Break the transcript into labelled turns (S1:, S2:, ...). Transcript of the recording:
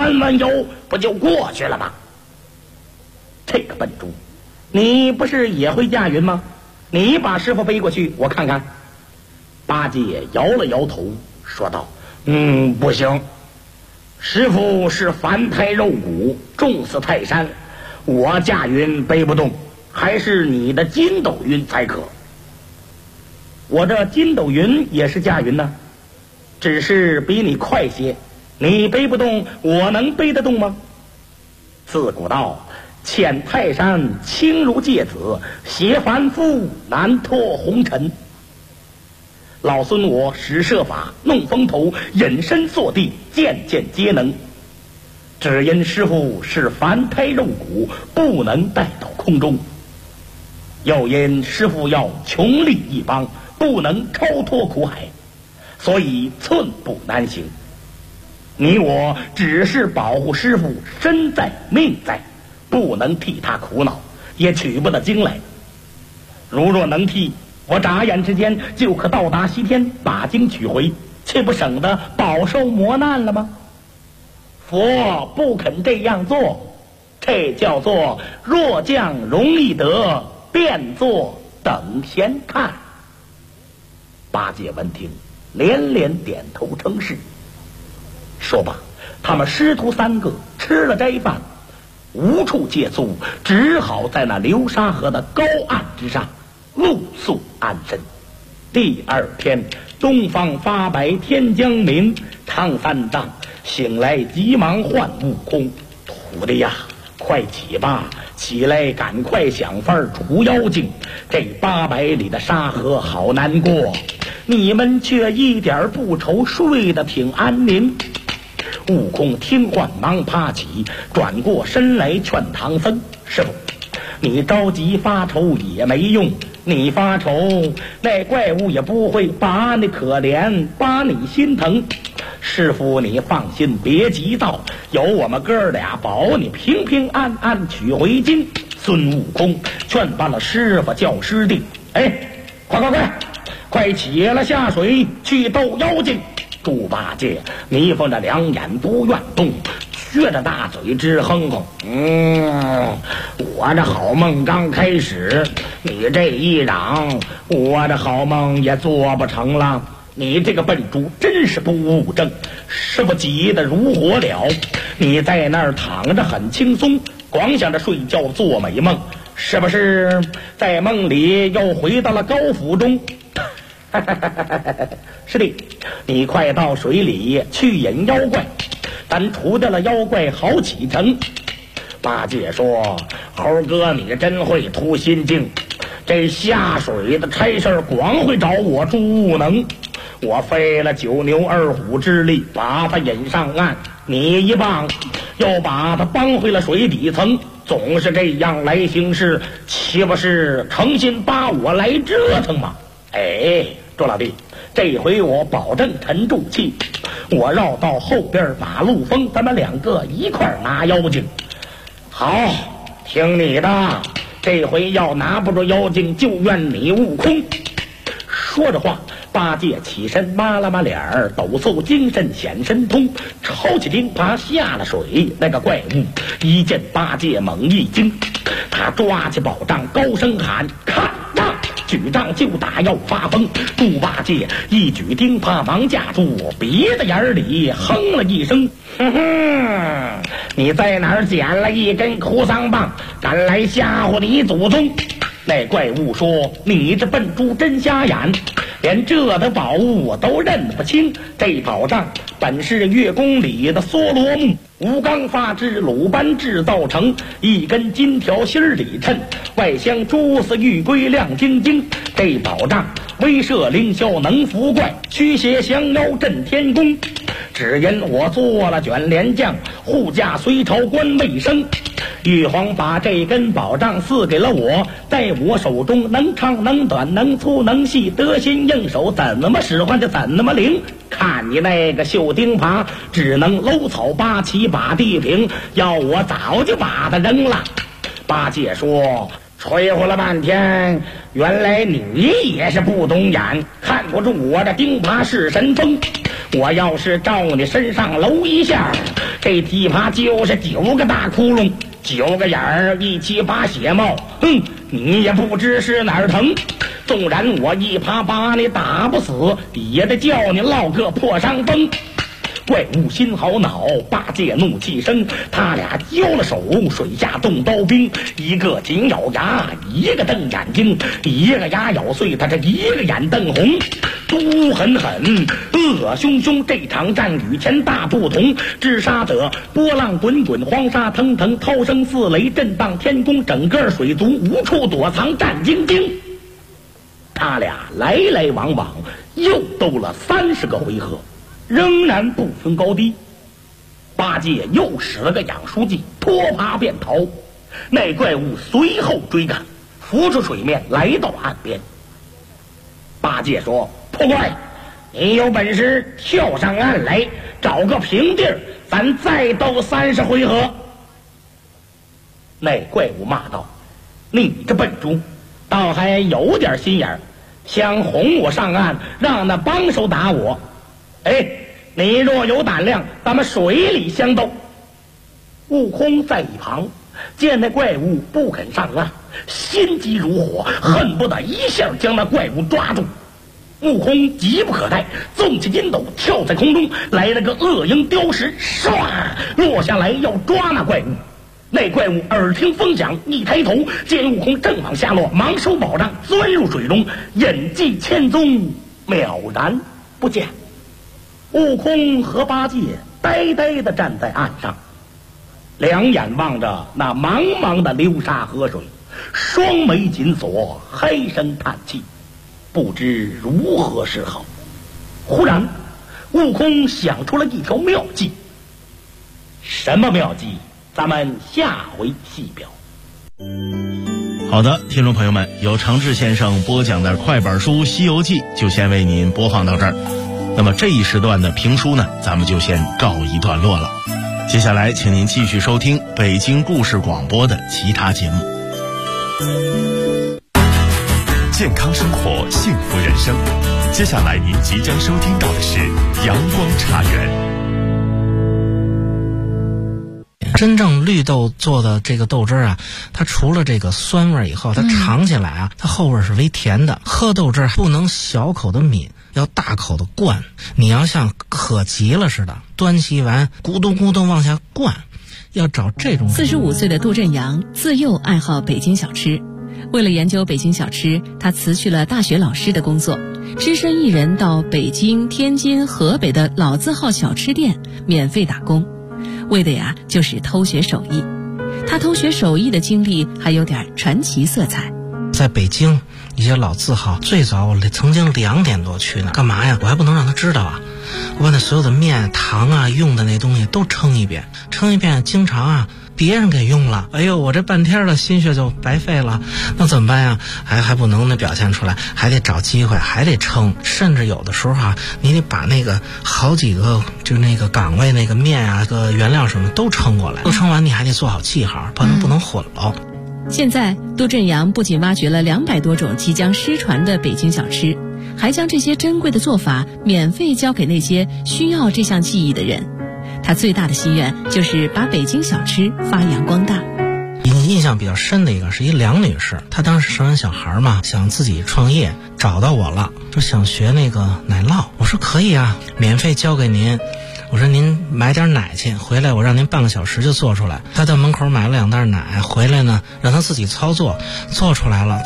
S1: 弯弯腰，不就过去了吗？这个笨猪，你不是也会驾云吗？你把师傅背过去，我看看。八戒摇了摇头，说道：“不行，师傅是凡胎肉骨，重似泰山，我驾云背不动，还是你的筋斗云才可。”我这筋斗云也是驾云呢，只是比你快些，你背不动，我能背得动吗？自古道，遣泰山轻如芥子，携凡夫难脱红尘。老孙我使设法，弄风头，隐身坐地，件件皆能。只因师傅是凡胎肉骨，不能带到空中；又因师傅要穷力一方，不能超脱苦海，所以寸步难行。你我只是保护师傅身在命在，不能替他苦恼，也取不得经来。如若能替，我眨眼之间就可到达西天，把经取回，岂不省得饱受磨难了吗？佛不肯这样做，这叫做弱将容易得，变作等闲看。八戒闻听，连连点头称是。说罢，他们师徒三个吃了斋饭，无处借宿，只好在那流沙河的高岸之上露宿安身。第二天，东方发白，天将明。唐三藏醒来，急忙唤悟空：“徒弟呀，快起吧，起来，赶快想法除妖精。这800里的沙河好难过，你们却一点不愁，睡得挺安宁。”悟空听唤，忙爬起，转过身来劝唐僧：“师傅，你着急发愁也没用，你发愁，那怪物也不会把你可怜，把你心疼。师傅你放心，别急躁，有我们哥俩保你平平安安取回经。”孙悟空劝罢了师傅，叫师弟：“快起了下水去斗妖精。”猪八戒眯缝着两眼不愿动，撅着大嘴直哼哼：“我这好梦刚开始，你这一嚷，我这好梦也做不成了。你这个笨猪真是不务正，师傅急得如火燎。你在那儿躺着很轻松，光想着睡觉做美梦，是不是在梦里又回到了高府中？”师弟，你快到水里去引妖怪，咱除掉了妖怪好启程。八戒说：“猴哥你真会图心境，这下水的差事光会找我猪悟能，我费了9牛2虎之力把他引上岸，你一棒又把他帮回了水底层，总是这样来行事，岂不是诚心把我来折腾吗？”周老弟，这回我保证沉住气，我绕到后边把路封，咱们2个一块拿妖精。好，听你的，这回要拿不住妖精，就怨你悟空。说着话，八戒起身抹了抹脸儿，抖擞精神显神通，抄起钉耙下了水。那个怪物一见八戒猛一惊，他抓起宝杖高声喊：“看吧！”举杖就打，要发疯。猪八戒一举钉耙忙架住，鼻子眼里哼了一声：“哼哼，你在哪儿捡了一根哭丧棒，敢来吓唬你祖宗？”那怪物说：“你这笨猪真瞎眼，连这的宝物我都认不清。这宝杖本是月宫里的梭罗木，吴刚发之，鲁班制造成，一根金条心里衬，外镶蛛丝玉龟亮晶晶。这宝杖威慑凌霄能伏怪，驱邪降妖镇天宫。只因我做了卷帘将，护驾隋朝官未升。玉皇把这根宝杖赐给了我，在我手中能长能短，能粗能细，得心应手，怎么使唤就怎么灵。看你那个绣钉耙，只能搂草拔起把地平，要我早就把它扔了。”八戒说：“吹呼了半天，原来你也是不懂眼，看不住我这钉耙是神风。 我要是照你身上搂一下，这地方就是9个大窟窿，9个眼儿，一起把血冒。你也不知是哪儿疼。纵然我一耙把你打不死，也得叫你落个破伤风。怪物心好恼，八戒怒气生，他俩交了手，水下动刀兵，一个紧咬牙，一个瞪眼睛，一个牙咬碎他，这一个眼瞪红。毒狠狠，恶凶凶，这场战与前大不同。治沙者波浪滚滚，黄沙腾腾，涛声似雷，震荡天空，整个水族无处躲藏，战兢兢。他俩来来往往，又斗了30个回合，仍然不分高低。八戒又使了个养书计，脱爬便逃。那怪物随后追赶，浮出水面来到岸边。八戒说：破怪，你有本事跳上岸来，找个平地儿，咱再斗30回合。那怪物骂道：你这笨猪，倒还有点心眼儿，想哄我上岸，让那帮手打我。你若有胆量，咱们水里相斗。悟空在一旁见那怪物不肯上岸，心急如火，恨不得一下将那怪物抓住。悟空急不可待，纵起筋斗，跳在空中，来了个恶鹰雕石，唰落下来要抓那怪物。那怪物耳听风响，一抬头见悟空正往下落，忙收宝杖，钻入水中，隐迹千踪，渺然不见。悟空和八戒呆呆地站在岸上，两眼望着那茫茫的流沙河水，双眉紧锁，唉声叹气，不知如何是好。忽然悟空想出了一条妙计。什么妙计？咱们下回细表。
S2: 好的，听众朋友们，由长治先生播讲的快本书《西游记》就先为您播放到这儿。那么这一时段的评书呢，咱们就先告一段落了。接下来请您继续收听北京故事广播的其他节目。
S3: 健康生活，幸福人生。接下来您即将收听到的是阳光茶园。
S4: 真正绿豆做的这个豆汁啊，它除了这个酸味以后，它尝起来啊，它后味是微甜的。喝豆汁不能小口的抿，要大口的灌。你要像渴急了似的，端起完咕咚咕咚往下灌，要找这种。
S5: 45岁的杜振阳自幼爱好北京小吃，为了研究北京小吃，他辞去了大学老师的工作，只身一人到北京、天津、河北的老字号小吃店免费打工，为的呀就是偷学手艺。他偷学手艺的经历还有点传奇色彩。
S4: 在北京一些老字号，最早我曾经2点多去呢，干嘛呀？我还不能让他知道啊！我把那所有的面、糖啊、用的那东西都称一遍，经常啊别人给用了，哎呦，我这半天的心血就白费了，那怎么办呀？还不能表现出来，还得找机会，还得称，甚至有的时候啊，你得把那个好几个就那个岗位那个面啊、个原料什么都称过来，都称完你还得做好记号，不能混了。
S5: 现在杜振阳不仅挖掘了200多种即将失传的北京小吃，还将这些珍贵的做法免费教给那些需要这项技艺的人。他最大的心愿就是把北京小吃发扬光大。
S4: 印象比较深的一个是一梁女士，她当时生完小孩嘛，想自己创业，找到我了，说想学那个奶酪。我说可以啊，免费教给您。我说您买点奶去，回来我让您半个小时就做出来。他到门口买了2袋奶回来呢，让他自己操作，做出来了。